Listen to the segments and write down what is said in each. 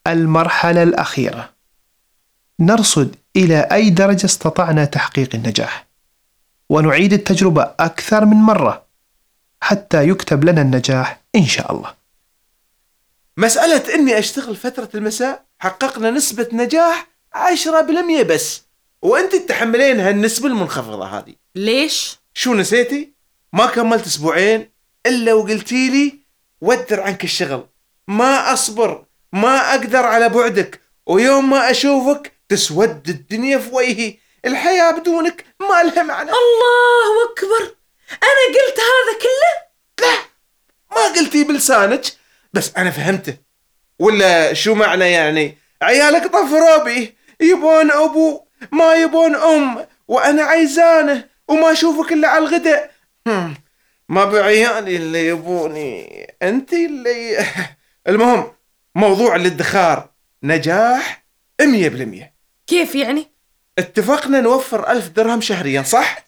المرحلة الأخيرة، نرصد إلى أي درجة استطعنا تحقيق النجاح، ونعيد التجربة أكثر من مرة حتى يكتب لنا النجاح إن شاء الله. مسألة إني أشتغل فترة المساء حققنا نسبة نجاح 10% بس، وأنت تتحملين هالنسبة المنخفضة هذه. ليش؟ شو نسيتي؟ ما كملت أسبوعين إلا وقلتي لي ودر عنك الشغل، ما أصبر، ما أقدر على بعدك، ويوم ما أشوفك تسود الدنيا في وجهي، الحياة بدونك ما لها معنى. الله أكبر، أنا قلت هذا كله؟ لا، ما قلتي بلسانك، بس أنا فهمته. ولا شو معنى يعني؟ عيالك طفروا بي، يبون أبو ما يبون أم، وأنا عايزانه وما أشوفك إلا على الغداء. ما بعيالي اللي يبوني، أنت اللي المهم موضوع الادخار نجاح 100%. كيف يعني؟ اتفقنا نوفر 1000 درهم شهريا، صح؟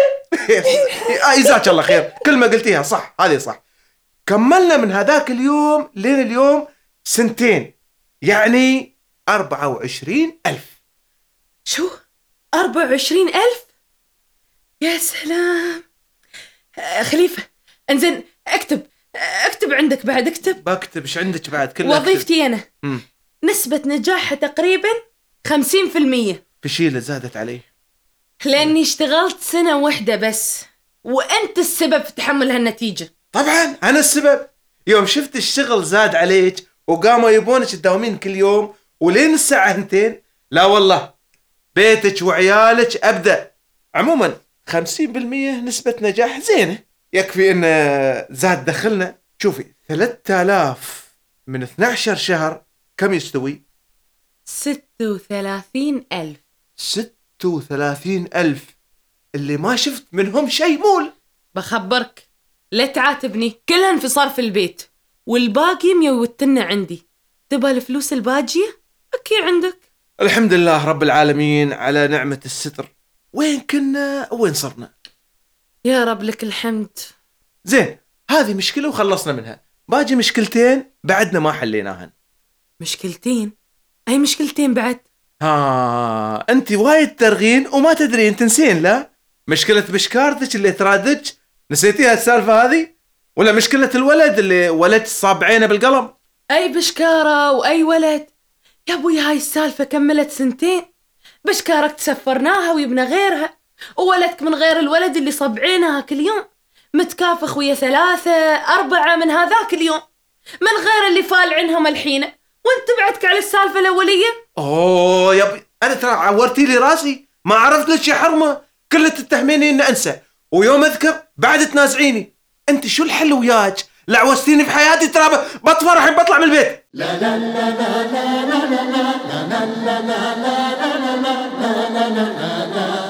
جزاك الله خير، كل ما قلتيها صح، هذه صح. كملنا من هذاك اليوم لين اليوم 2 سنين، يعني 24,000. شو؟ 24,000؟ يا سلام. خليفة، انزين اكتب عندك بعد، اكتب. بكتب ايش عندك بعد؟ كل وظيفتي أنا نسبة نجاحها تقريبا 50%. فشيلة زادت عليه لأني اشتغلت سنة واحدة بس، وأنت السبب في تحمل هالنتيجة. طبعا أنا السبب. يوم شفت الشغل زاد عليك وقاموا يبونك تداومين كل يوم ولين الساعة 2، لا والله بيتك وعيالك أبدأ. عموما 50% نسبة نجاح زينة، يكفي إن زاد دخلنا. شوفي 3000 من 12 شهر كم يستوي؟ 36,000. 36,000 اللي ما شفت منهم شيء مول. بخبرك لا تعاتبني، كلها انفصار في البيت، والباقي ميوتنا عندي. تبى الفلوس الباجية؟ أكي عندك. الحمد لله رب العالمين على نعمة الستر. وين كنا وين صرنا؟ يا رب لك الحمد. زين، هذه مشكلة وخلصنا منها، باجي مشكلتين بعدنا ما حليناهن. مشكلتين؟ أي مشكلتين بعد؟ أنت وايد ترغين وما تدرين تنسين. لا، مشكلة بشكارتك اللي ترادج، نسيتيها السالفة هذه؟ ولا مشكلة الولد اللي ولد صاب عينه بالقلم؟ أي بشكارة وأي ولد يا أبوي، هاي السالفة كملت 2 سنين. بشكارك تسفرناها ويبنى غيرها، وولدك من غير الولد اللي صب عينها كل يوم، متكافخ ويا 3 4 من هذاك اليوم، من غير اللي فال عنهم الحين. وانت بعدك على السالفة الأولية. أوه يا ابي، أنا ترى عورتي لي راسي، ما عرفت لك يا حرمة، كله تتهميني إن أنسى، ويوم أذكر بعد تنازعيني. أنت شو الحل وياك؟ لعوستيني في حياتي، ترى بطفر الحين بطلع من البيت. لا لا لا لا لا لا لا لا لا لا لا لا لا لا لا لا لا لا لا